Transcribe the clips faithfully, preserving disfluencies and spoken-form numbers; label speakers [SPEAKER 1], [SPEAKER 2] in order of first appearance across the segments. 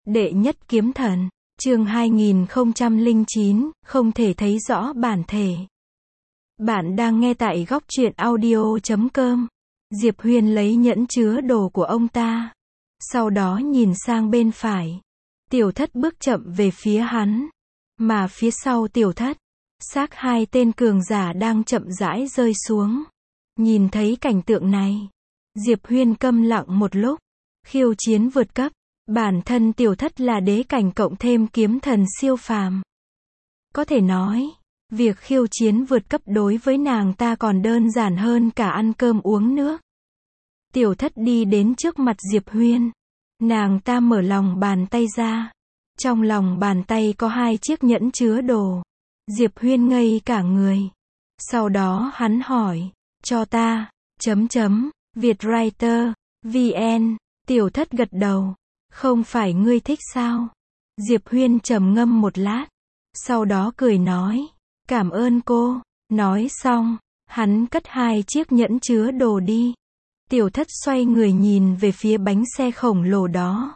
[SPEAKER 1] Đệ nhất kiếm thần, chương hai nghìn không trăm lẻ chín, không thể thấy rõ bản thể. Bạn đang nghe tại góc truyện audio chấm com. Diệp Huyên lấy nhẫn chứa đồ của ông ta. Sau đó nhìn sang bên phải. Tiểu Thất bước chậm về phía hắn. Mà phía sau Tiểu Thất, xác hai tên cường giả đang chậm rãi rơi xuống. Nhìn thấy cảnh tượng này, Diệp Huyên câm lặng một lúc. Khiêu chiến vượt cấp. Bản thân Tiểu Thất là đế cảnh cộng thêm kiếm thần siêu phàm. Có thể nói, việc khiêu chiến vượt cấp đối với nàng ta còn đơn giản hơn cả ăn cơm uống nước. Tiểu Thất đi đến trước mặt Diệp Huyên. Nàng ta mở lòng bàn tay ra. Trong lòng bàn tay có hai chiếc nhẫn chứa đồ. Diệp Huyên ngây cả người. Sau đó hắn hỏi, cho ta, chấm chấm, Vietwriter, vn, Tiểu Thất gật đầu. Không phải ngươi thích sao? Diệp Huyên trầm ngâm một lát. Sau đó cười nói, cảm ơn cô. Nói xong, hắn cất hai chiếc nhẫn chứa đồ đi. Tiểu Thất xoay người nhìn về phía bánh xe khổng lồ đó.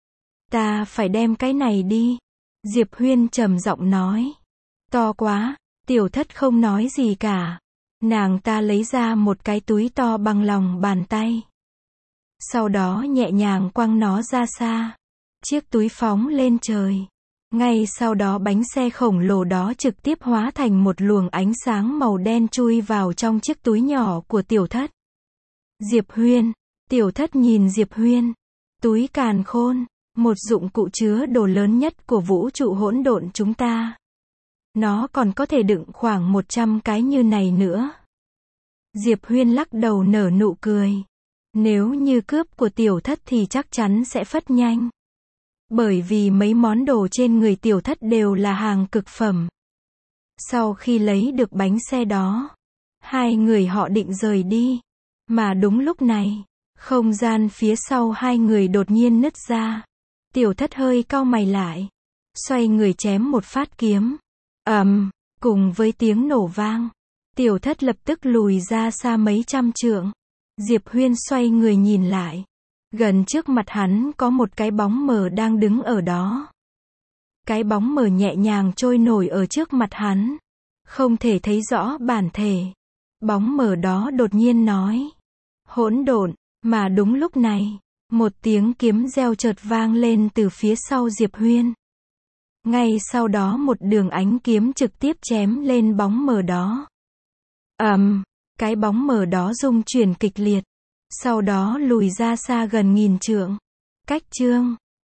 [SPEAKER 1] Ta phải đem cái này đi. Diệp Huyên trầm giọng nói. To quá. Tiểu Thất không nói gì cả. Nàng ta lấy ra một cái túi to bằng lòng bàn tay. Sau đó nhẹ nhàng quăng nó ra xa. Chiếc túi phóng lên trời. Ngay sau đó bánh xe khổng lồ đó trực tiếp hóa thành một luồng ánh sáng màu đen chui vào trong chiếc túi nhỏ của Tiểu Thất. Diệp Huyên. Tiểu Thất nhìn Diệp Huyên. Túi càn khôn. Một dụng cụ chứa đồ lớn nhất của vũ trụ hỗn độn chúng ta. Nó còn có thể đựng khoảng một trăm cái như này nữa. Diệp Huyên lắc đầu nở nụ cười. Nếu như cướp của Tiểu Thất thì chắc chắn sẽ phất nhanh. Bởi vì mấy món đồ trên người Tiểu Thất đều là hàng cực phẩm. Sau khi lấy được bánh xe đó, hai người họ định rời đi. Mà đúng lúc này, không gian phía sau hai người đột nhiên nứt ra. Tiểu Thất hơi cau mày lại. Xoay người chém một phát kiếm. ầm, um, cùng với tiếng nổ vang. Tiểu Thất lập tức lùi ra xa mấy trăm trượng. Diệp Huyên xoay người nhìn lại. Gần trước mặt hắn có một cái bóng mờ đang đứng ở đó. Cái bóng mờ nhẹ nhàng trôi nổi ở trước mặt hắn. Không thể thấy rõ bản thể. Bóng mờ đó đột nhiên nói. Hỗn độn. Mà đúng lúc này, một tiếng kiếm reo chợt vang lên từ phía sau Diệp Huyên. Ngay sau đó một đường ánh kiếm trực tiếp chém lên bóng mờ đó. ầm, um, cái bóng mờ đó rung chuyển kịch liệt. Sau đó lùi ra xa gần nghìn trượng. Cách chương